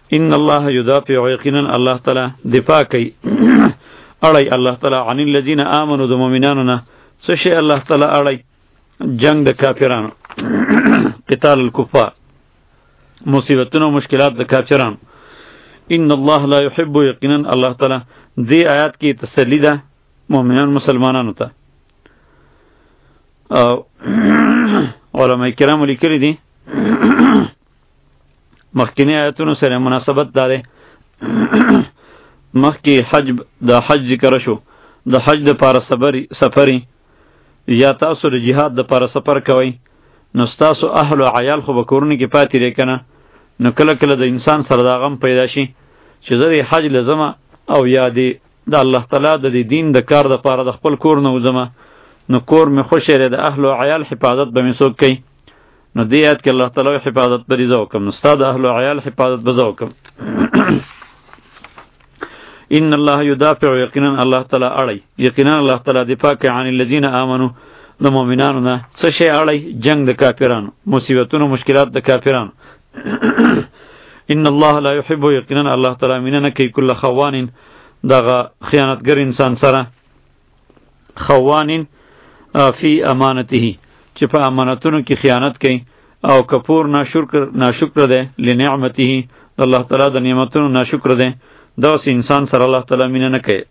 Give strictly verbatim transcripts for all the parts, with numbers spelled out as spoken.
ان الله يدافع یقینا الله تعالی دفاع کوي اړي الله تعالی عن الذين امنوا د مؤمنانو نه څه شي الله تعالی اړي جنگ د کافرانو قتال الكفار مصیبتونو مشکلات د کافرانو ان الله لا يحب یقینا الله تعالی دې آیات کې تسلی ده مؤمنان مسلمانانو ته او علماء کرام لیکلي دي مخکینی آیاتونو سره مناسبت داره مخکی حج د حج ذکر شو د حج د پاره سفری سفری یا تاسو د جهاد د پاره سفر کوئ نو تاسو اهل او عیال خو به کورونه کې پاتې لري کنه نو کله کله د انسان سره دا غم پیدا شي چې زه د حج لزمه او یا د الله تعالی د دین د کار د پاره د خپل کور نه وزمه نو کور مې خوشی لري د اهل او عیال حفاظت به مې څوک کوي نو دی یاد که الله تعالی حفاظت بری زو کم استاد اهل و عیال حفاظت بزو کم ان الله يدافع یقینا الله تعالی اړي یقینا الله تعالی دفاع کوي عن الذين امنوا د مؤمنانو نه څه شي اړي جنگ د کافرانو مصیبتونو مشکلات د کافرانو ان الله لا يحب یقینا الله تعالی مننه کوي کل خوان دغه خیانتګر انسان سره خوان فی امانته چې په امانتونو کې خیانت کوي او کفور ناشکر ناشکر ده لنعمته الله تعالی د نعمتونو ناشکر ده داس انسان سره الله تعالی مینه نه کوي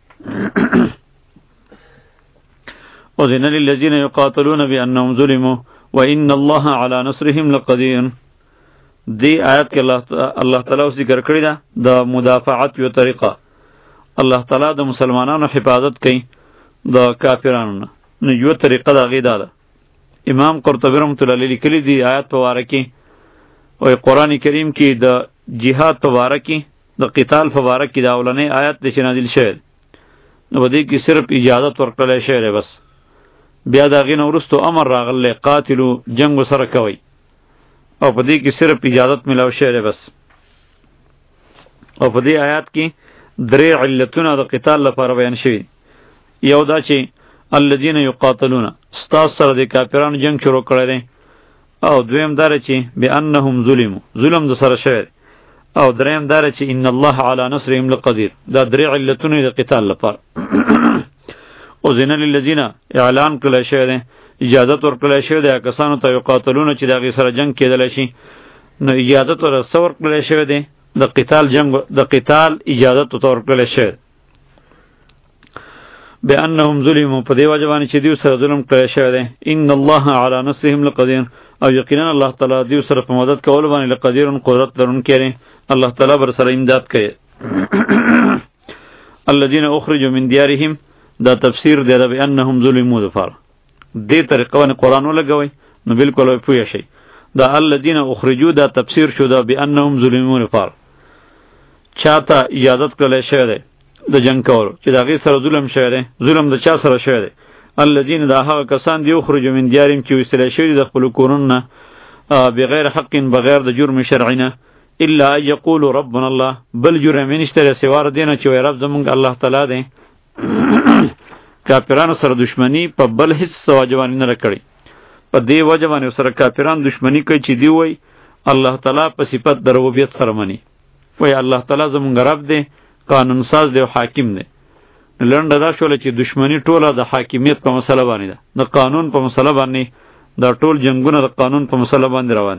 اذن للذین یقاتلون بانهم ظلموا وان الله على نصرهم لقدیر دی آیات کې الله الله تعالی ذکر کړی ده د مدافعت یو طریقه الله تعالی د مسلمانانو حفاظت کوي د کافرانو نه نو یو طریقه دا غیدا ده امام قرطبی رحمۃ اللہ علیہ لیکلی دی آیات په واره کې او قرآن کریم کې د جهاد په واره کې د قتال په واره کې دا اولنې آیات د نازل شوی نو بده کې صرف اجازه ورکړل شوی بس بیا دا غین ورستو امر راغله قاتلو جنگ سره کوي او په دې کې صرف اجازه ملاو شوی بس او په دې آیات کې درې علتونه د قتال لپاره بیان شوی یو دا چې الذين يقاتلون استاس سره د کافرانو جنگ شروع کړی دی او دویم دار چې بانهم ظلموا ظلم د سره شوی او دریم دار چې ان الله على نصرهم لقدیر دا درې علتونه د قتال لپاره او زین للذین اعلان کړی شوی دی اجازه ورکړی شوی دی کسانو ته یقاتلون چې دغه سره جنگ کېدل شي نو اجازه ور سور کړی شوی دی د قتال جنگ د قتال اجازه ورکړی شوی بانهم ظلموا په دی وجبانی چې دیو سره ظلم کړی شوی دی ان الله على نصرهم لقدیر او یقینا الله تعالی دیو سره په مدد کول باندې لقدیر قدرت لرونکی دی الله تعالی بر سره امداد کوي الذين اخرجوا من ديارهم دا تفسیر دی د بانهم ظلموا ظفر دې طریقه باندې قران ولګوي نو بالکل پوه شي دا الذين اخرجوا دا تفسیر شو دا بانهم ظلموا ظفر چاته اجازه کړل شوی دی د جنگ کولو چې دا غي سره ظلم شوی دی ظلم د چا سره شوی دی الذين دا هغه کسان دی خرج من دیارهم چې وسله شوی د خپل کورونه بغیر حق بغیر د جرم شرعی نه الا یقولوا ربنا الله بل جرم نشته سوار دینه چې رب زمونږ الله تعالی دی کافرانو سره دشمنی په بل هیڅ واجبانی نه کړی په دې واجبانی سره کافرانو دشمنی کوي چې دی وای الله تعالی په صفت د ربوبیت سره منی وای الله تعالی زمونږ رب دی قانون ساز دی او حاکم دی لنډه دا شوله چې دشمنی ټوله د حاکمیت په مسله باندې ده د قانون په مسله باندې دا ټول جنگونه د قانون په مسله باندې روان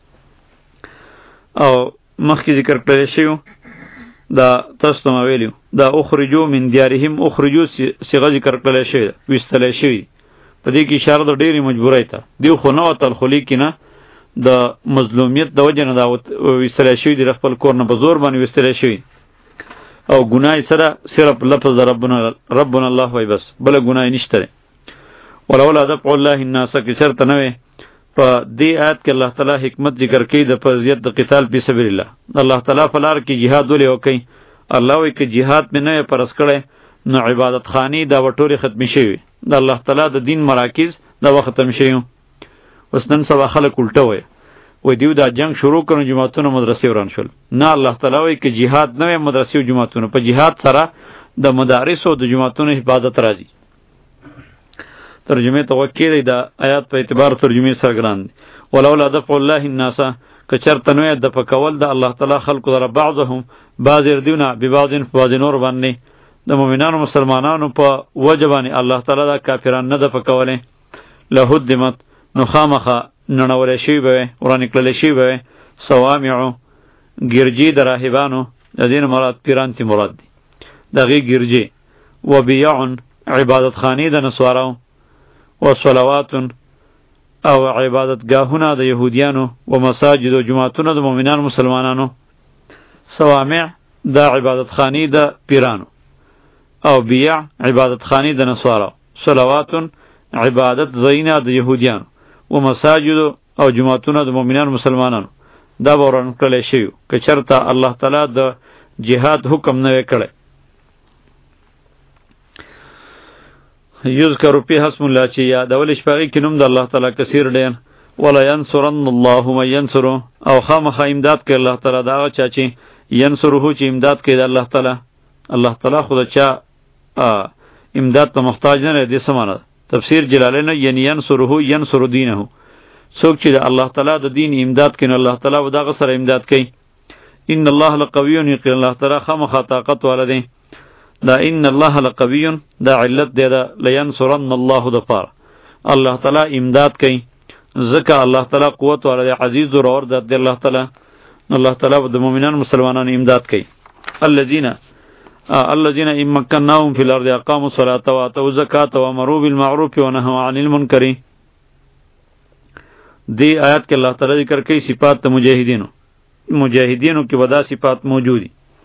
او مخکې ذکر کړی شوی دا تاسو ته ویلو دا اخرجو من دیارهم اخرجو صيغه ذکر کړی شوی وستل شوی په دې کې اشاره د ډېری مجبورای ته دی خو نو تل خلی کینه د مظلومیت د وجه نه دا وستل شوی د خپل کور نه په زور باندې وستل شوی او گناہ سره صرف لفظ ربنا ربنا الله وای بس بل گناہ نشته ولولا دفع الله الناس کی شرط نه په دې آیت کې الله تعالی حکمت ذکر کوي د فضیلت د قتال فی سبیل الله الله تعالی فلار کې jihad ولې وکي الله وایي کې jihad مې نه پرس کړي نو عبادت خانی دا وټوري ختم شي د الله تعالی د دین مراکز دا ختم شي وسنن سبا خلک الټه وي و دیو دا جنگ شروع کړو جماعتونو مدرسې وران شول نه الله تعالی وایي کې jihad نه مدرسې او جماعتونو په jihad سره د مدارس او د جماعتونو حفاظت راځي ترجمه تو کې دا آیات په اعتبار ترجمه سرګران ولولا دفع الله الناس کچرته نو د پکول د الله تعالی خلق در بعضهم بعض دیونه ببعضن بعض نور باندې د مؤمنانو مسلمانانو په وجبانی الله تعالی د کافرانو نه د پکولې لهدمت نو خامخه ننول شي به وران کړل شي به صوامع ګرجی د راهبانو د دین مراد پیران تی مراد دي دغه ګرجی و بیع عبادت خانی د نسوارو و صلوات او عبادت گاهونه د يهوديانو و مساجد و جماعتونه د مؤمنان مسلمانانو صوامع د عبادت خانی د پیرانو او بیع عبادت خانی د نسوارو صلوات عبادت زینا د يهوديانو و مساجد او جماعتونه د مؤمنان مسلمانانو دا ورن کړل شي که چرته الله تعالی د جهاد حکم نه وکړي یذکر فی اسم الله چې یا د ول شپږی کې نوم د الله تعالی کثیر ډیر ولا ينصرن الله من ينصر او خامخ امداد کوي الله تعالی دا چا چې ينصره چې امداد کوي د الله تعالی الله تعالی خود چا امداد ته محتاج نه دی سمانه تفسیر جلالین یعنی ينصره ينصر دینه څوک چې د الله تعالی د دین امداد کوي الله تعالی و دغه سره امداد کوي ان الله لقوی یقین الله تعالی خامخ طاقت ولدی دا ان الله لقوی دا علت دی دا لینصرن الله د پار الله تعالی امداد کوي ځکه الله تعالی قوت ولدی عزیز و رور د الله تعالی الله تعالی د مؤمنان مسلمانانو امداد کوي الذين الذين ان مكناهم في الارض اقاموا الصلاه واتوا الزكاه وامروا بالمعروف ونهوا عن المنكر دی آیات کې الله تعالی ذکر کوي صفات مجاهدینو مجاهدینو کې ودا صفات موجودی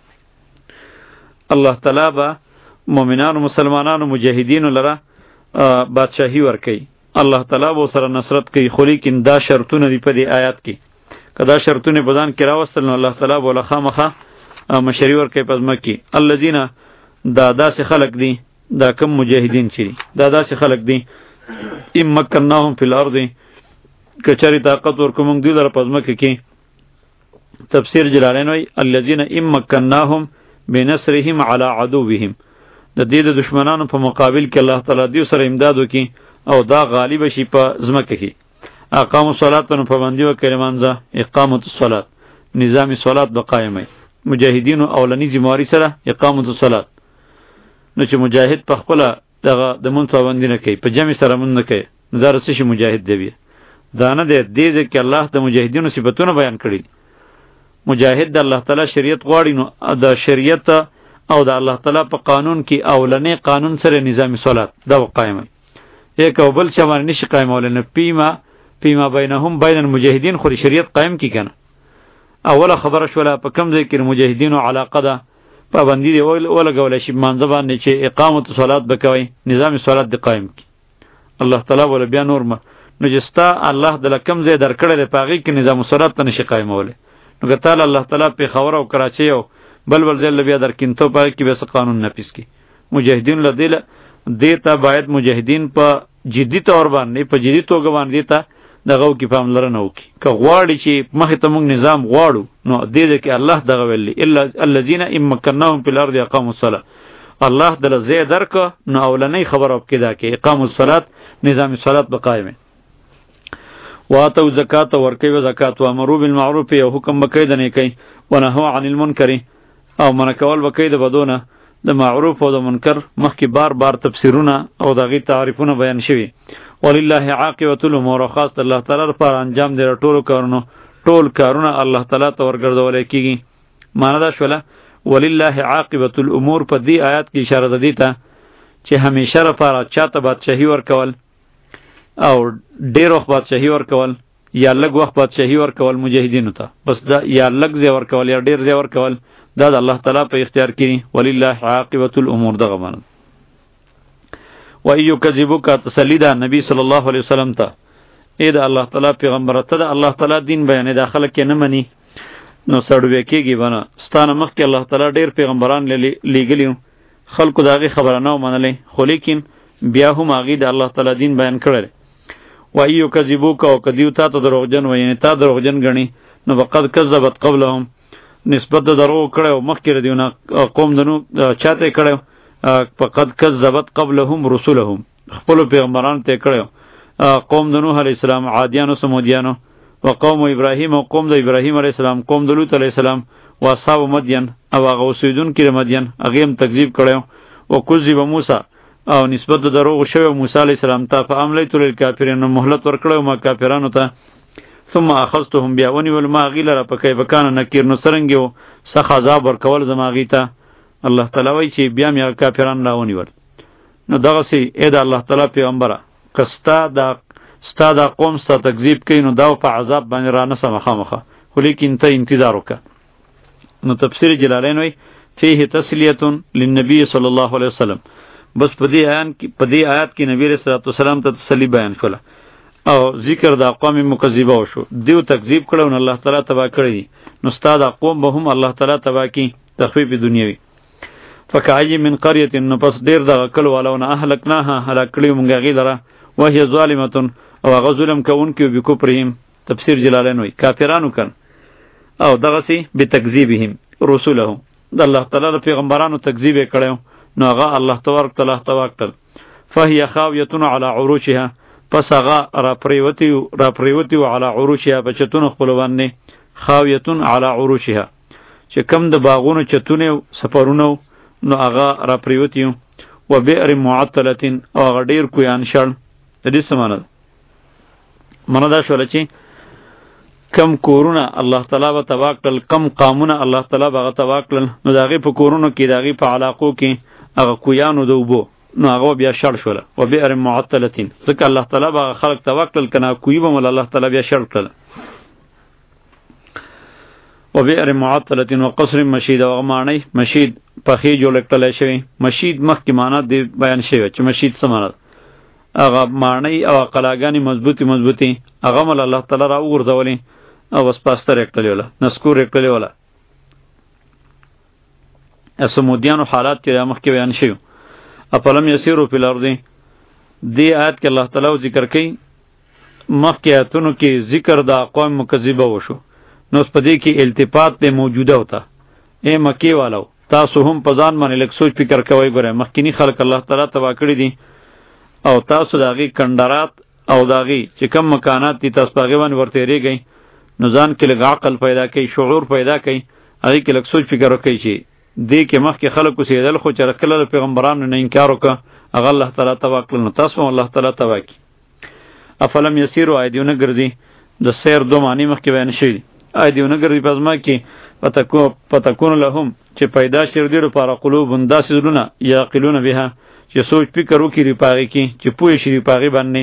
الله تعالی با مؤمنانو مسلمانانو مجاهدینو لره بادشاہی ور کوي الله تعالی به سره نصرت کوي خو لیکن دا شرطونه دی په دې آیات کې کدا شرطونه بدن کې راوستل نو الله تعالی به لخامخه مشری ور کوي پزما کې الذين دا داسې خلق دي دا کم مجاهدین چي دا داسې خلق دي ام مکناهم فی الارض کچری طاقت ور کوم دی در پزما کې تفسیر جلالین وی الذين ام مکناهم بنصرهم على عدوهم د دې د دشمنانو په مقابل کې الله تعالی دی سره امداد وکي او دا غالب شي په زمکه کې اقام الصلاه نو پابندي وکړي مانځه اقامت الصلاه نظام صلات به قائمه مجاهدین اولنی ذمہواری سره اقامت الصلاه نو چې مجاهد په خپل دغه د مون پابندي نه کوي په جمع سره مون نه کوي نظر شي مجاهد دی دا نه دی دې چې الله د مجاهدینو صفاتونه بیان کړي مجاهد د الله تعالی شریعت غواړي نو د شریعت او د الله تعالی په قانون کې اولنې قانون سره نظام صلات دا قائمه یک او بل چې باندې نشي قائمول نه پیما پیما بینهم بین المجاهدین خو شریعت قائم کی کنه اوله خبره شوله په کم ځای کې مجاهدینو علاقه ده پابندی دی ولا غول شي مانځه باندې چې اقامت صلات بکوي نظام صلات دی قائم کی الله تعالی ول بیا نور نو جستا الله د کم ځای درکړل پاغي کې نظام صلات ته نشي قائمول نو که تعالی الله تعالی په خبر او کراچي او بل بل ځل بیا درکینته پای کې به قانون نافذ کی مجاهدین لدیل دیتا باید مجاهدین په جدي تور باندې په جدي توګه باندې دیتا دغه کی پاملرنه وکي که غواړي چې مخه ته موږ نظام غواړو نو دې دې کې الله دغه ویلي الا الذين امكنناهم في الارض اقاموا الصلاه الله دل زی درک نو اولنې خبر او کدا کې اقاموا الصلاه نظام صلات بقائمه واتو زکات ورکوي زکات او امرو بالمعروف یو حکم بکید نه کوي ونهوا عن المنکر او من کول بکید بدونه د معروف او د منکر مخکې بار بار تفسیرونه او دغه تعریفونه بیان شوي ولله عاقبۃ الامور خاص الله تعالی لپاره انجام دی ټول کارونو ټول کارونه الله تعالی ته ورګرځول کیږي معنی دا شوله ولله عاقبۃ الامور په دې آیات کې اشاره ده دیته چې همیشه لپاره چاته بادشاہي ورکول او ډیر وخت بادشاہي ورکول یا لږ وخت بادشاہي ورکول مجاهدینو ته بس دا یا لږ ځای ورکول یا ډیر ځای ورکول دا د الله تعالی په اختیار کې ولله عاقبۃ الامور دغه معنی و ایو کذبوک تسلی دا نبی صلی الله علیه وسلم ته اې دا الله تعالی پیغمبر ته دا الله تعالی دین بیان داخله کې نه منی نو سړوي کېږي بنا ستانه مخ کې الله تعالی ډیر پیغمبران لېګلیو خلکو داغه خبره نه منلې خو لیکن بیا هم هغه د الله تعالی دین بیان کړل و ایو کذبوک او کدیو تا ته دروغجن و یعنی تا دروغجن غنی نو وقد کذبت قبلهم نسبت درو کړو مخکې دیونه قوم دنو چاته کړو فقد کذبت قبلهم رسلهم خپل پیغمبران ته کړو قوم د نوح علی السلام عادیانو سمودیانو وقوم ابراهیم او قوم د ابراهیم علیه السلام، قوم د لوط علیه السلام، و اصحاب مدین او هغه اوسیدونکي د مدین هغه هم تکذیب کړو. او کذب موسی او نسبت د دروغ شوی موسی علیه السلام ته، فاملیت للکافرین مهلت ورکړو ما کافرانو ته. ثم اخذتهم بیا ونیول ما هغوی لره په کیف کان نکیر، نو څرنګې و سخت عذاب ورکول زما هغوی ته. الله تعالی وایي چې بیا مې هغه کافران را ونیول. نو دغسې ای د الله تعالی پیغمبره که ستا دا ستا دا قوم ستا تکذیب کوي نو دا په عذاب باندې رانسه مخامخه، خو لیکن ته انتظار وکړه. نو تفسیر جلالین وایي فیه تسلیة للنبی صلی الله علیه وسلم. بس په دې آیان کې په دې آیات کې نبی رسول الله والسلام ته تسلی بیان شوله او ذکر د اقوام مکذبه وشو. دیو تکذیب کړو نو الله تعالی تبا کړی، نو ستا دا قوم به هم الله تعالی تبا کی تخفیف دنیوي. فکعی من قريه، نو پس ډیر دغه کلو والونه اهلکناها هلاک کړیو مونږ هغې لره، وهي ظالمه او هغه ظلم کوونکي و بکفرهم. تفسیر جلالین وایي کافرانو کن او دغسې بتکذیبهم رسولهم، د الله تعالی د پیغمبرانو تکذیب یې کړی نو هغه الله تبارک تعالی تبا کړل. فهي خاویة علی عروشها، پس هغه راپریوتی راپریوتی علی عروشها په چتونو خپلو باندې. خاویة علی عروشها چې کم د باغونو چتونه سفرونه نو هغه راپریوتی و بئر معطلة او هغه ډیر کویان شړ. د دې څه معنی ده؟ معنی دا شوله چې کم کورونه الله تعالی به تبا کړل، کم قامونه الله تعالی به هغه تبا کړل، نو د هغې په کورونو کې د هغې په علاقو کې هغه کویانو د اوبو نو هغه بیا شړ شوله. و بئر معطلة ځکه الله تعالی به هغه خلق تبا کړل، که نه کوی به مل الله تعالی بیا شړ کړل. و بئر معطلة و قصر مشید، او هغه معنی مشید پخې جوړ کړلی شوی. مشید مخکې معنا دې بیان شوی چې مشید څه معنا ده، هغه معنی او قلاګانې مضبوطی مضبوطی هغه مل الله تعالی را وغورځولې او بس پاستر یې کړلې وله، نسکور یې کړلې وله. سمودیانو حالات چې مخکې بیان شوي. افلم یسیروا فی الارض، دې آیت کې الله تعالی ذکر کوي، مخکې آیتونو کې ذکر د اقوام مکذبه وشو، نو اوس په دې کې التفات د موجوده وته. ای مکی والو تاسو هم په ځان باندې لږ سوچ فکر کوئ. ګورئ مخکینی خلک الله تعالی تبا کړي دي او تاسو د هغې کندرات او د هغې چې کم مکانات دي تاسو په هغې باندې ورتېرېږئ، نو ځان کې لږ عقل پیدا کوي، شعور پیدا کوي، هغې کې لږ سوچ فکر وکړئ چې دې کې مخکې خلک اوسېدل خو چې کله د پیغمبرانو نه انکار وکړه هغه الله تعالی تبا کړل، نو تاسو هم الله تعالی تبا کړي. افلم یسیروا آیا دیو نه ګرځي، د سیر دو معنی مخکې بیان شوي دي. آیا دیو نه ګرځي په ځما کې فتکون لهم چې پیدا شي د دې لپاره قلوب داسې زړونه یعقلون بها چې سوچ فکر وکړي د په هغې کې، چې پوه شي په هغې باندې.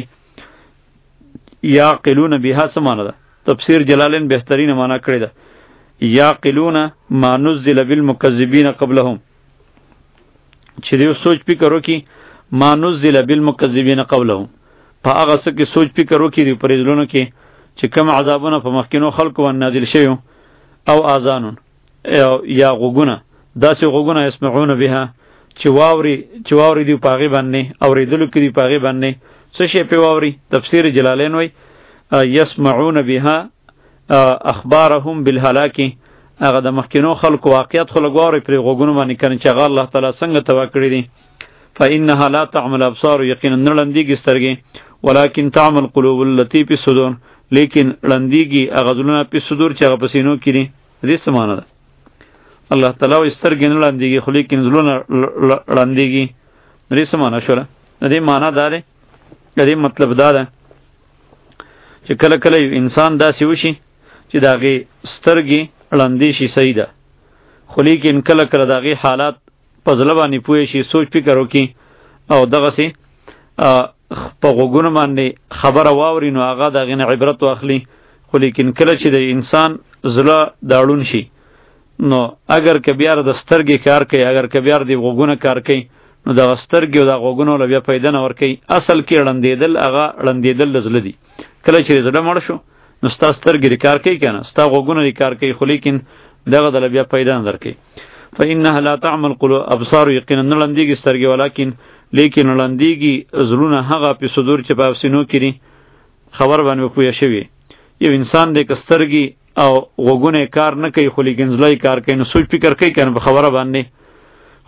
یعقلون بها څه معنی ده؟ تفسیر جلالین بهترینه معنا کړې ده. یعقلون ما نزل بالمکذبین قبلهم، چې دوی سوچ فکر وکړي ما نزل بالمکذبین قبلهم، په هغه څه کې سوچ فکر وکړي د پرېزلونو کې چې کوم عذابونه په مخکینو خلکو باندې نازل شوي، او آذانون یا غوږونه، داسې غوږونه یسمعون بها چې واوري چې واوري دی په هغې باندې، اورېدلو کې دی په هغې باندې څه شی پې واوري. تفسیر جلالین وایي یسمعون بها اخبارهم بالهلاک، هغه د مخکینو خلکو واقعیت خو لږ واوري پرې غوږونو باندې کنه چې هغه الله تعالی څنګه تبا کړي دي. فانها لا تعمل الابصار، یقینا نه ړندېږي سترګې، ولکن تعمل قلوب التي فی الصدور، لیکن ړندېږي هغه زړونه فی الصدور چې هغه په سینو کې دي. دې څه معنی ده؟ الله تعالی وایي سترګې نه ړندېږي خو لیکن زړونه ړندېږي. دې څه معنی شوله؟ د دې معنی دا دی، د دې مطلب دا ده چې کله کله یو انسان داسې وشي چې د هغې سترګې ړندې شي، صحیح ده، خو لیکن کله کله د هغې حالات په زړه باندې پوه شي، سوچ فکر وکړي او دغسې په غوږونو باندې خبره واوري نو هغه د هغې نه عبرت واخلي. خو لیکن کله چې د انسان زړه داړون شي نو اگر که بیا د سترګې کار کوي، اگر که بیا د غوږونه کار کوي، نو دغه سترګې او د غوږونو له بیا پیدا نه ورکوي. اصل کې ړندېدل هغه ړندېدل د زړه دي. کله چې زړه مړ شو نو ستا سترګې دې کار کوي که نه، ستا غوږونه دې کار کوي، خو لیکن دغه دله بیا پیدا نه درکوي. فانها لا تعمل قلوب ابصار، یقینا نه ړندېږي سترګې، ولکن لیکن ړندېږي زړونه هغه په صدور چې په سینو کې دي. خبر باندې پوه شوي یو انسان دې که سترګې او غوږونه کار نه کوي خو لیکن زړه کار کوي، نو سوچ فکر کوي که نه په خبره باندې،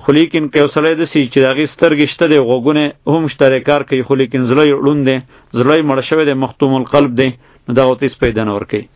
خو لیکن که یو سړی داسې چې د هغې سترګې شته دی غوږونه هم شته کار کوي خو لیکن زړه یې ړوند دی زړه یې مړه شوی دی مختوم القلب دی نو دغه ورته هېڅ پیدا نه ورکوي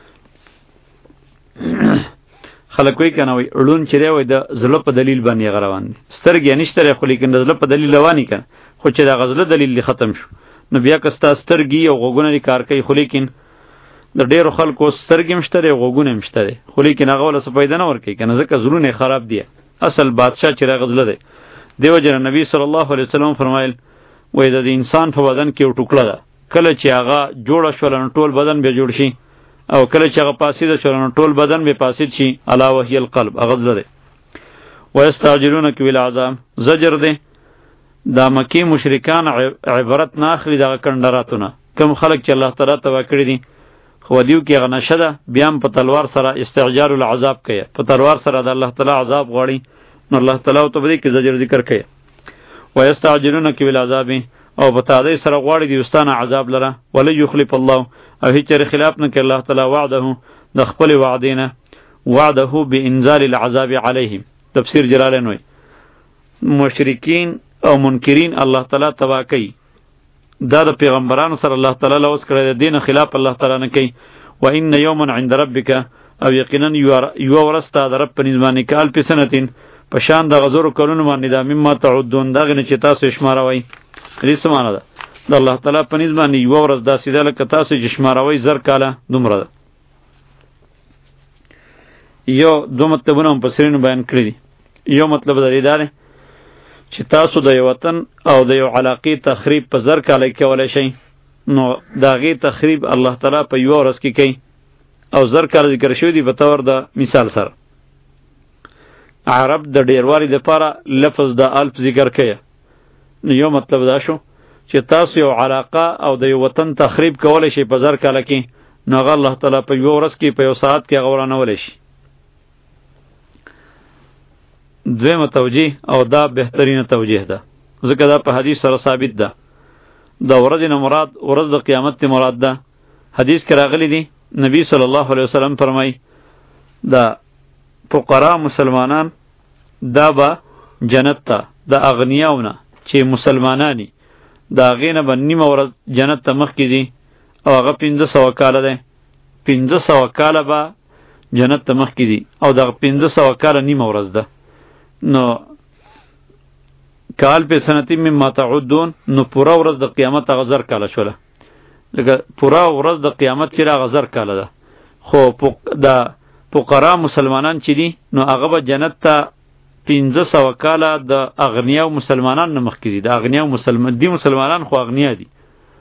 خلک وایي که نه وایي ړوند چې دی وایي د زړه په دلیل باندې هغه روان دی سترګې یې نشته دی خو لیکن د زړه په دلیل روان که خو چې د هغه زړه دلیل دې ختم شو نو بیا که ستا سترګې او غوږونه دې کار کوي خو لیکن د ډېرو خلکو سترګې هم شته دی غوږونه هم شته دی خو لیکن هغه ولې څه پیدا نه ورکوي که نه ځکه زړونه یې خراب دي اصل بادشاه چې هغه زړه دی دیو جن نبی صلی الله علیه وسلم فرمایل وایي د انسان په بدن کې یو ټوکړه ده کله چې هغه جوړه شوله نو ټول بدن بیا جوړ شي او کله چې هغه فاسده شوله نو ټول بدن بیا فاسد شي الا وهي القلب هغه زړه دی ویستعجلونک بالعذاب زجر دی دا مکی مشرکان عبرت نه اخلي دغه کندراتونه کم خلک چې الله تعالی تبا کړی دي خو دیو کې هغه نشه ده بیا هم په تلوار سره استعجال العذاب کوي په تلوار سره د الله تعالی عذاب غواړي نو الله تعالی ته به کې زجر ذکر کوي ویستعجلونک بالعذاب او په تعدی سره غواړي د واستانه عذاب لره ولی یخلف الله او هیڅ خلاف نه کوي الله تعالی وعده د خپل وعدینه وعده بانزال العذاب علیهم تفسیر جلالین وی مشرکین او منکرین الله تعالی تبا کوي دا د پیغمبرانو سره الله تعالی لوس کړی د دین خلاف الله تعالی نه کوي و ان یوما عند ربک او یقینا یو ورسته د رب په نظام کال په سنتین په شان د غزور کولونو باندې دا مما تعدون دغه نه چې تاسو شماروي دې سمانه ده د الله تعالی په نظام یو ورځ داسې ده لکه تاسو چې شماروي زر کاله دومره ده یو دو مطلبونه هم پسرینو بیان کړی دي یو مطلب د دې دی چې تاسو د یو وطن او د یو علاقې تخریب په زر کاله کولی شئ نو د هغې تخریب الله تعالی په یوه ورځ کې کوي او زر کاله ذکر شوي دي په طور د مثال سره عرب د ډیروالي دپاره لفظ د الف ذکر کوي نو یو مطلب دا شو چې تاسو یو علاقه او د یو وطن تخریب کولی شئ په زر کاله کې نو هغه الله تعالی په یوه ورځ کې په یو ساعت کې هغه ورانولی شي دویمه توجیه او دا بهترینه توجیه ده ځکه دا په حدیث سره ثابت ده دا ورځ نه مراد ورځ د قیامت ته مراد ده حدیث کې راغلی دی نبی صلی الله علیه وسلم فرمای دا فقرا مسلمانان دا به جنت ته د اغنیاونه چې مسلمانانی دا غینه به نیمه ورځ جنت ته مخکې دي او هغه پنځه سوه کاله ده پنځه سوه کاله به جنت ته مخکې دي او دغه پنځه سوه کاله نیمه ورځ ده نو کال په سنتی مما تعدون نو پورا ورځ د قیامت هغه زر کاله شوله لکه پورا ورځ د قیامت چې هغه زر کاله ده خو د فقرا مسلمانان چې دي نو هغه به جنت ته پنځه سوه کاله د اغنیاو مسلمانان نه مخکې دي د اغنیاو مسلمان دي مسلمانان خو اغنیا دي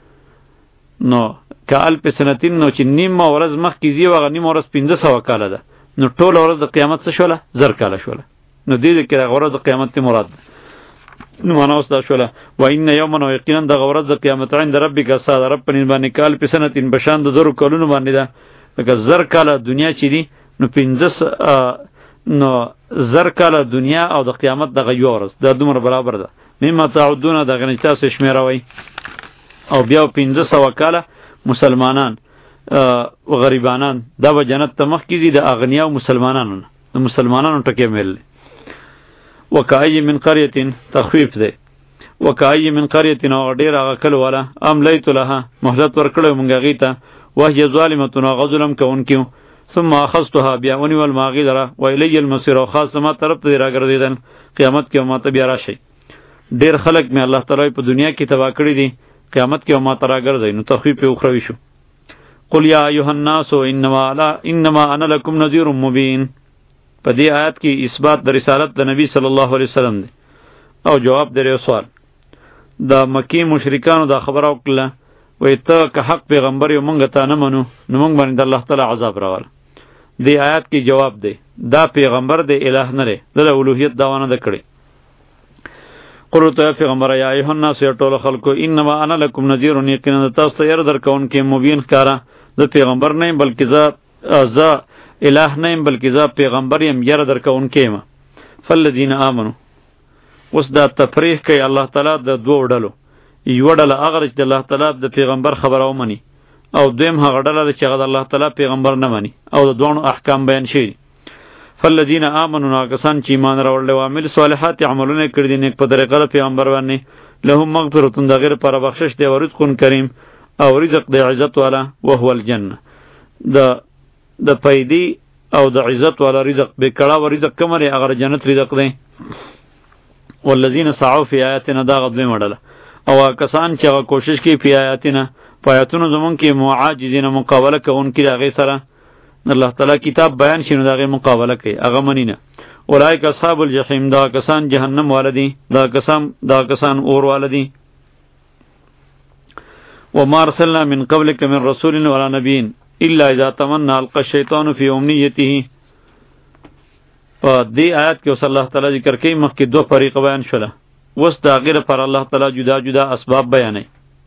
نو کال په سنتین نو چې نیمه ورځ مخکې ځي هغه نیمه ورځ پنځه سوه کاله ده نو ټوله ورځ د قیامت څه شوله زر کاله شوله نو دې کې هغه ورځ د قیامت ته مراد ده نو معنا اوس دا شوله و ان یوما و یقینا دغه ورځ د قیامت عند ربک استاد رب په باندې کال په سنتین بشان د زرو کلونو باندې ده لکه زر کاله دنیا چې دي نو پنځه نو زر کاله دنیا او د قیامت دغه یو ورځ دا دومره برابر ده مما تعدون دغه نه تاسو شمیروي او بیا پنځه سوه کاله مسلمانان او غریبانان دا به جنت ته مخکې دي د اغنیا او مسلمانانو د مسلمانانو ټکی مل وکای من قريه تخفیف ده وکای من قريه نو ډیر هغه کله والا ام لیت لها مهلت ورکړو مونږه غیته وهي ظالمه غظلم کوونکیو ثم اخذتها بیا ونی والماغذره و الی المصير خاص ما طرف ته راګرځیدل قیامت کې ما ته بیا راشي ډیر خلک می الله تعالی په دنیا کې تبا کړی دي قیامت کې ما ته راګرځي نو تخفیف او خروي شو قل یا ایها الناس انما لا انما انا لكم نذير مبین په دې آیات کې اثبات د رسالت د نبی صلی الله علیه وسلم دی او جواب دی یو سوال د مکی مشرکانو دا خبره وکړه وای ته که حق پیغمبر یو مونږ ته نه منو نو مونږ باندې الله تعالی عذاب راول دی آیات کې جواب دی دا پیغمبر دی الہ نه لري د اولوهیت داوا نه کړي قلت یا پیغمبر یا ایها الناس یا ټول خلکو انما انا لكم نذير یقینا تاسو ته ير در کون کې مبین کارا د پیغمبر نه بلکې ز ز الہ نه بلکې ز پیغمبر یم ير در کون کې ما فالذین آمنوا وس دا تفریح کوي الله تعالی د دوه ډلو یو ډله هغه چې الله تعالی د پیغمبر خبره ومني او دویم هغه ډله چې هغه الله تعالی پیغمبر نه مني او د دوه احکام بیان شي فالذین آمنوا کسان چې ایمان راوړل او عمل صالحات عملونه کړی دي نیک په طریقه پیغمبر باندې لهم مغفرۃ دغیر پر بخشش دی او رزق کریم او رزق دی عزت والا وهو الجنه د د پیدي او د عزت والا رزق به کړه و رزق کمره اگر جنت رزق دی والذین سعوا فی آیاتنا دا غدوی مړله او کسان چې کوشش کوي په آیاتنا پایتونو زمون کې معاجزین مقابله کوونکي دغه سره الله تعالی کتاب بیان شینو دغه مقابله کوي هغه منینه اولئک اصحاب الجحیم دا کسان جهنم والدی دا کسان دا کسان اور والدی وما ارسلنا من قبلك من رسول ولا نبي الا اذا تمنى القى الشیطان فی امنیته په دې آیات کې الله تعالی ذکر کوي مخکې دوه فریق بیان شوله وس دا غیر پر الله تعالی جدا جدا اسباب بیانوي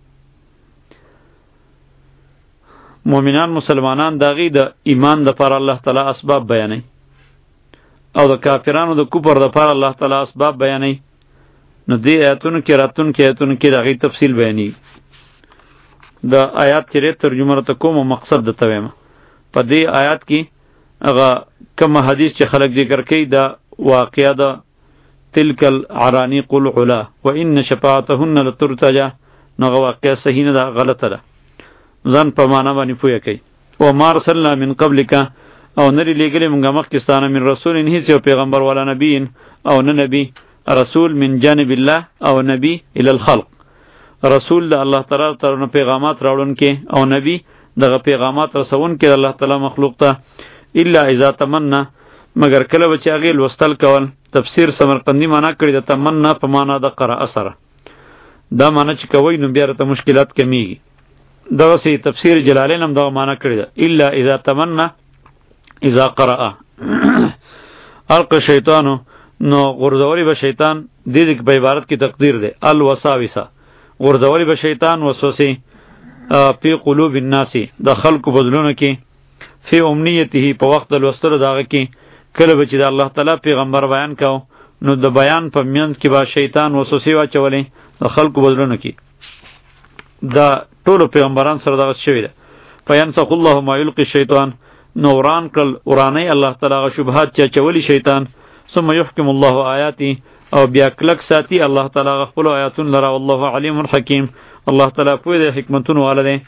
مؤمنان مسلمانان داغي د ایمان د پر الله تعالی اسباب بیانوي او د کافرانو د کفر د پر الله تعالی اسباب بیانوي نو دې آیاتونو کې راتون کې آیاتونو کې داغي تفصیل بیانوي د آیات چې ترجمه ته کوم مقصد د تویم په دې آیات کې هغه کوم حدیث چې خلک ذکر کوي دا واقعا د تلک العرانیق العلا وان شفاعتهن لترتجى نو واقعا صحیح نه ده غلطه ده ځان په معنا باندې پوهه کوي او ما ارسلنا من قبلک او نری لګلې موږ مخکستانه من رسول هیڅ یو پیغمبر ولا نبی او نه نبی رسول من جانب الله او نبی الی الخلق رسول د الله تعالی ترنه پیغامات راوړون کې او نبی دغه پیغامات رسون کې الله تعالی مخلوق ته الا اذا تمنا مگر کله بچ هغه لوستل کول تفسیر سمرقندی معنا کړی د تمنا په معنا د قرأ اثر دا معنا چې کوي نو بیا ته مشکلات کمیږي دغه سی تفسیر جلالین هم دغه معنا کړی دا الا اذا تمنا اذا قرأ الق شیطانو نو غردوری به شیطان دې دې په عبارت کې تقدیر ده الوساوسه غردوری به شیطان وسوسه په قلوب الناس د خلق بدلونه کې فی امنیته په وخت د لوستلو داغه کې کله به چې د الله تعالی پیغمبر بیان کاو نو د بیان په میانس کې با شیطان وسوسه واچولې د خلق بدلونه کې دا ټول پیغمبران سره دغه شوی ده فینسخ الله ما یلقي الشیطان نوران کل اورانی الله تعالی غ شبهات چا چولی شیطان ثم يحكم الله آیاتی او بیا کلک ساتي الله تعالی غ خپل آیاتون لرا والله علیم حکیم الله تعالی په دې حکمتونو والده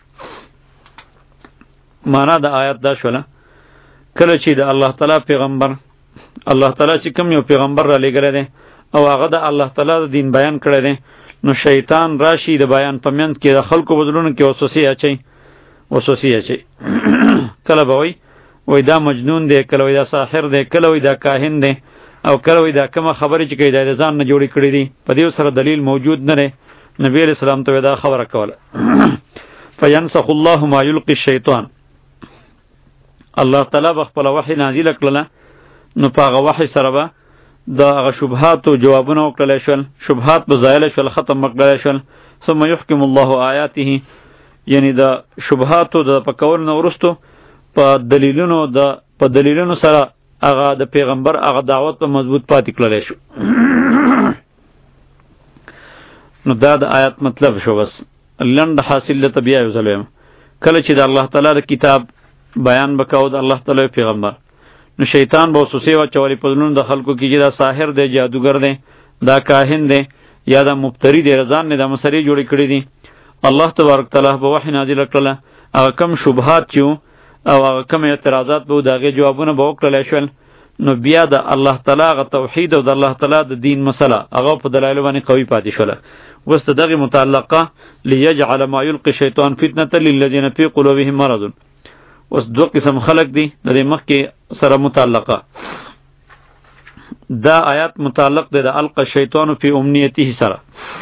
معنا د آیات دا شوله کله چې د الله تعالی پیغمبر الله تعالی چې کوم یو پیغمبر را لګره ده او هغه د الله تعالی د دین بیان کړی ده نو شیطان راشي د بیان په منځ کې د خلکو بدلونو کې وسوسه اچي وسوسه اچي کله به وای وای دا مجنون دی کله وای دا ساحر دی کله وای دا کاهن دی او کله وای دا کومه خبره چې کوي د ځان نه جوړی کړی دی په دې سره دلیل موجود نه دی نبی علیہ السلام ته دا خبره کوله فینسخ الله ما یلقي الشیطان الله تعالی بخپل وحی نازل کړله نو پاغه وحی سره به دا هغه شبهات او جوابونه وکړل شول شبهات به زایل شول ختم وکړل شول ثم يحكم الله آیاته یعنی دا شبهات او د پکول نو ورستو په دلیلونو د په دلیلونو سره هغه د پیغمبر هغه دعوت په مضبوط پاتې کړل شو نو دا د آیات مطلب شو بس لند حاصل له طبيعه وسلم کله چې د الله تعالی د کتاب بیان وکاو د الله تعالی پیغمبر نو شیطان به وسوسه وا چولې پدلون د خلکو کې چې دا ساحر دی جادوګر دی دا کاهن دی یا دا مفتری دی رضان نه د مسری جوړی کړی دی الله تبارک تعالی به وحی نازل کړل هغه کم شبهات چې او هغه کم اعتراضات به داغه جوابونه به وکړل شول نو بیا د الله تعالی غ توحید او د الله تعالی د دین مسله هغه په دلایل باندې قوی پاتې شول وست دغه متعلقه ليجعل ما يلقي الشيطان فتنه للذين في قلوبهم مرض اوس دو قسم خلق دي د مخ کې سره متعلقه دا آیات متعلق ده د القى الشیطان فی امنیته سره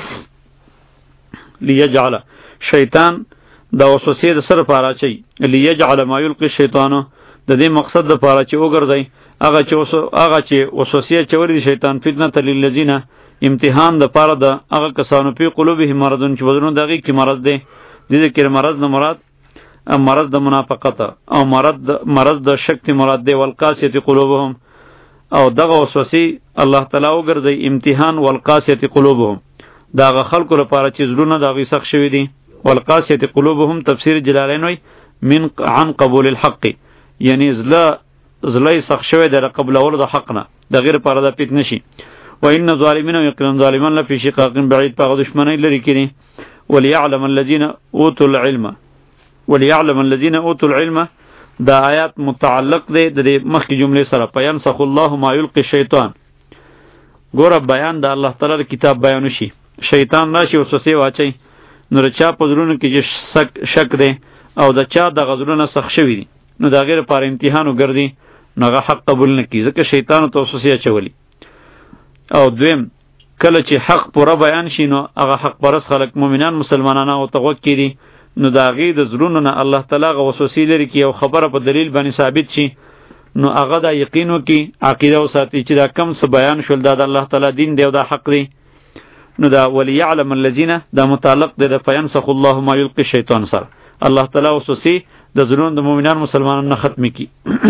ليجعل شیطان دا وسوسه د سره پاره چي ليجعل ما يلقي الشیطان د دې مقصد د پاره چې وګرځي هغه چې وسو هغه چې وسوسه چوري دي شیطان فتنه للذین امتحان د پاره د هغه کسانو په قلوبهم مرضون چې بدرون دغه کې مرض دي د دې کې مرض نه مراد مرض د منافقت او مرض مرض د شک مراد دی والقاسیه قلوبهم او دغه وسوسه الله تعالی وګرځي امتحان والقاسیه قلوبهم داغه خلکو لپاره چې زړونه دغه سخت شوی دي والقاسیه قلوبهم تفسیر جلالین وی من عن قبول الحق یعنی زلا زلای سخت شوی د قبلولو د حق نه د غیر پر د پیت نشي. و ان ظالمین یقینا ظالمان لفی شقاق بعید په دشمنی لري کړي. وليعلم الذين اوتوا العلم وليعلم الذين اوتوا العلم دا آیات متعلق دی د مخکې جملې سره. فینسخ الله ما یلقي الشیطان. ګوره بیان د الله تعالی کتاب بیان شي، شیطان راشي وسوسه واچي، نو رچا په زړونو کې چې شک شک دی او د چا د غزلونو سخ شوی دی، نو دا غیر پر امتحان وګرځي، نو هغه حق قبول نه کی ځکه شیطان ته وسوسه چولی. او دویم کله چې حق پوره بیان شي، نو هغه حق پرس خلک مؤمنان مسلمانان او توغ کړي، نو دا غي د زړونو نه الله تعالی غو وسوسه لري کی او خبره په دلیل باندې ثابت شي، نو هغه دا یقین وکي عقیده او ساتي چې دا کم څه بیان شول دا د الله تعالی دین دی او دا حق دی. نو دا وليعلم الذين دا متعلق دی د فینسخ الله ما یلقي الشیطان سره. الله تعالی وسوسه د زړونو د مؤمنان مسلمانانو نه ختم کی.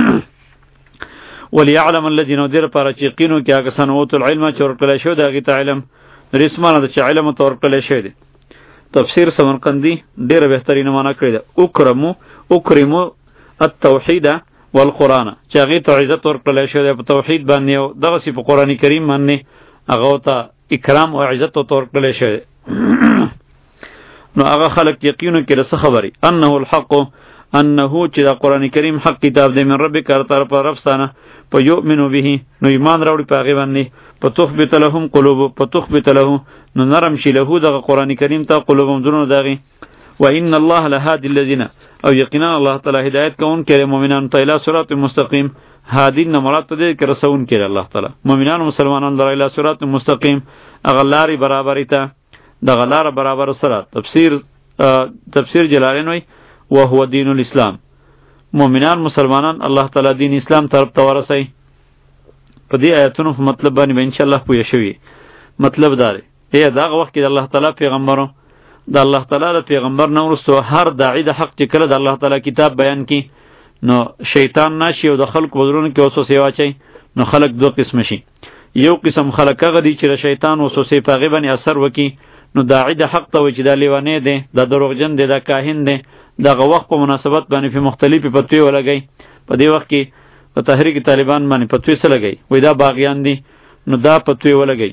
وليعلم الذين دیر پر چې یقینو کې هغه سنوت العلم چې ورکړل شو دا غي علم رسمانه د چې علم تور کړل شوی دی. تفسیر سمرقندی ډیره بهترینه معنا کړی ده. اکرمو اکرمو التوحید والقرآن چې هغه ته عزت ورکړل شوی دی په توحید باندې او دغه سی په قرآن کریم باندې هغه ته اکرام او عزت ورکړل شوی دی. نو هغه خلک یقینو کې رسه خبري انه الحق انه چې دا قرآن کریم حق کتاب دی من ربک هر طرف ربستانه په یؤمنو به نو ایمان راوړي په هغه باندې په تخبت لهم قلوب په تخبت له نو نرم شي له دغه قرآن کریم ته قلوبهم زړونو دغه. و ان الله لهادي الذين او یقینا الله تعالی هدایت کوون کړي مؤمنان ته اله صراط مستقیم. هادي نه مراد ته دې کې رسون کړي الله تعالی مؤمنان مسلمانان لره اله صراط مستقیم هغه لارې برابرې ته دغه لار برابر سره. تفسیر تفسیر جلالین وی وهو دین الاسلام. مؤمنان مسلمانان الله تعالی دین اسلام طرف ته ورسي. په دې آیاتونو په مطلب باندې ان شاء الله پوه شوي. مطلب دا دی ای دغه وخت کې د الله تعالی پیغمبرو د الله تعالی د پیغمبر نو ورسته هر داعی د حق چې کله د الله تعالی کتاب بیان کی، نو شیطان ناشي او د خلق وزرونو کې وسوسه واچي. نو خلق دو قسم شي. یو قسم خلق هغه دي چې شیطان وسوسه په غیبه باندې اثر وکي، نو داعی د حق ته وي چې د لیوانه دی، د دروغجن دی، د کاهن دی، دغه وخت په مناسبت باندې په مختلفې فتوی ولګي. په دې وخت کې په تحریک طالبان باندې فتوی سره لګي وای دا باغیان دي، نو دا فتوی ولګي.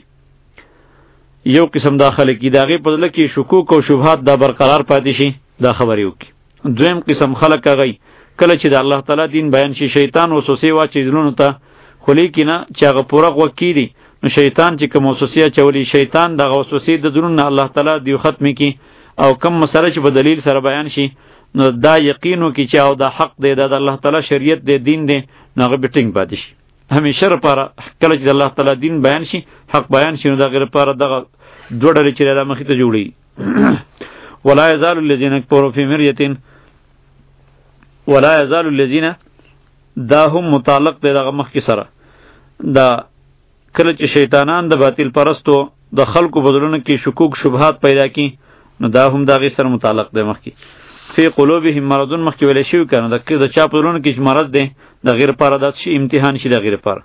یو قسم داخله کی داغه په دله کې شکوک او شبهات دا برقرار پاتې شي، دا خبرې وکي. دویم قسم خلک هغه کله چې د الله تعالی دین بیان شي شیطان وسوسه واچي ځلونو ته، خو لیکنه چې هغه پوره وکړي دي، نو شیطان چې کوم وسوسه چولی شیطان دغه وسوسه د ځلونو الله تعالی دی ختم کی، او کم مسله چې په دلیل سره بیان شي، نو دا یقینو کی چې او دا حق دی د الله تعالی شریعت دی دین دی، نو هغه بیټینګ پاتې شي. همیشه لپاره کله چې الله تعالی دین بیان شي حق بیان شي، نو دا غیر لپاره دغه دوه ډلې چې د مخې ته جوړي. ولا یزال الذین کفروا فی مریه ولا یزال الذین دا هم متعلق دی دغه مخکې سره. دا کله چې شیطانان د باطل پرستو د خلکو بدلونه کې شکوک شبهات پیدا کی، نو دا هم دغه سره متعلق دی. مخکې فی قلوبهم مرض مخکې ویل شوی کنه د د چا بدلونه کې مرض دی، د غیر لپاره د شي امتحان شي، د غیر لپاره.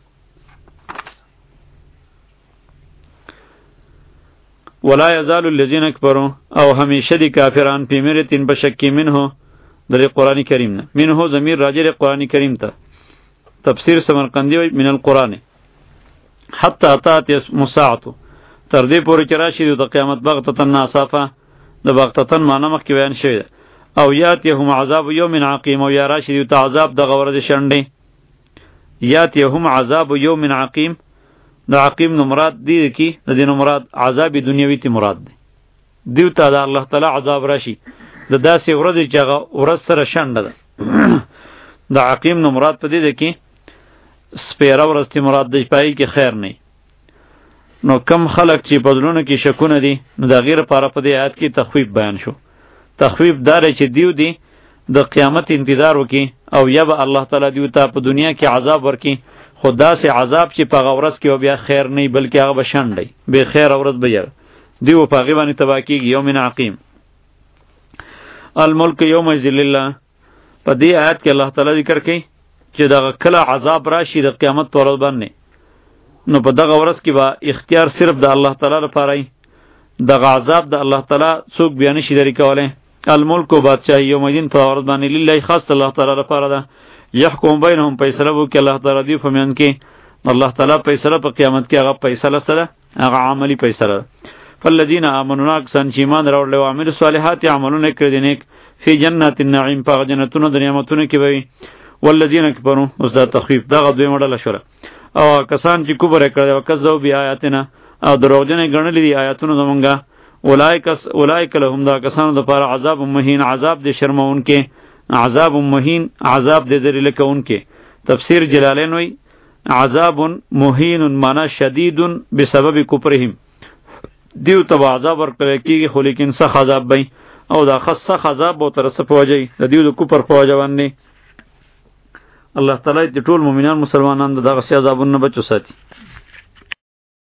ولا یزال الذین کفروا او همیشه دی کافران په مرتين بشکی منه در قرآن کریم نه. منه ضمیر راجع قرآن کریم ته. تفسیر سمرقندی وی من القرآن حتی اتات مساعته تر دې پورې چې راشي د قیامت بغتتن ناصافه. د بغتتن معنی مخکې بیان شوی ده. او یاتیهم عذاب یوم عقیم او یا راشي د عذاب د غورز شنډې. یاتیهم عذاب یوم عقیم د عقیم نو مراد دی کی د دین مراد عذاب دنیوي تی مراد دی. دیو ته د الله تعالی عذاب راشي د داسې ورځې چې هغه ورځ سره شنډه ده. د عقیم نو مراد په دې ده کې سپیره ورځ تی مراد دی، پای کې خیر نه. نو کم خلق چې بدلونه کې شکونه دي، نو د غیر لپاره په دې آیات کې تخویف بیان شو. تخویف دار چې دیو دی د قیامت انتظار وکي او یا به الله تعالی دیو ته په دنیا کې عذاب ورکي، خدا سے عذاب چې په غورس کې او بیا خیر نه بلکې هغه بشندای به خیر اورت بیا دیو په غیبانی تبا کیږي. یوم عقیم الملک یوم ذل الله. په دې آیات کې الله تعالی ذکر کوي چې دغه کله عذاب راشي د قیامت پر ورځ باندې، نو په دغه ورځ کې به اختیار صرف د الله تعالی لپاره وي. دغه عذاب د الله تعالی څوک بیان شي لري کوله. الملک بادشاہی یوم الدین په ورځ باندې لله خاص الله تعالی لپاره ده. یحکم بینهم فیصله وکړي الله تعالی دی فمن کې الله تعالی فیصله په قیامت کې هغه فیصله سره هغه عملی فیصله. فالذین آمنوا کسان چې ایمان راوړل او عمل صالحات عملونه کړی دي نیک فی جنات النعیم په جنتونو د نعمتونو کې وي. والذین کفروا اوس دا تخفیف دا غوې مړه شوره او کسان چې کفر کړی او کذب بیا آیاتنا او دروغجن غنلې دي آیاتونو زمونږه اولایک اولایک لهم دا کسانو د پاره عذاب مهین عذاب دې شرمون کې عذاب مهین عذاب دې ذلیل کون کې. تفسیر جلالین وی عذاب مهین معنا شدید بسبب کفرهم دیو تبع عذاب ورکړی کیږي خو لیکن سخت عذاب وي او دا خاصه عذاب او ترسه پوجي د دیو د کفر پوجوان نه. الله تعالی دې ټول مؤمنان مسلمانان دغه عذابونو بچو ساتي.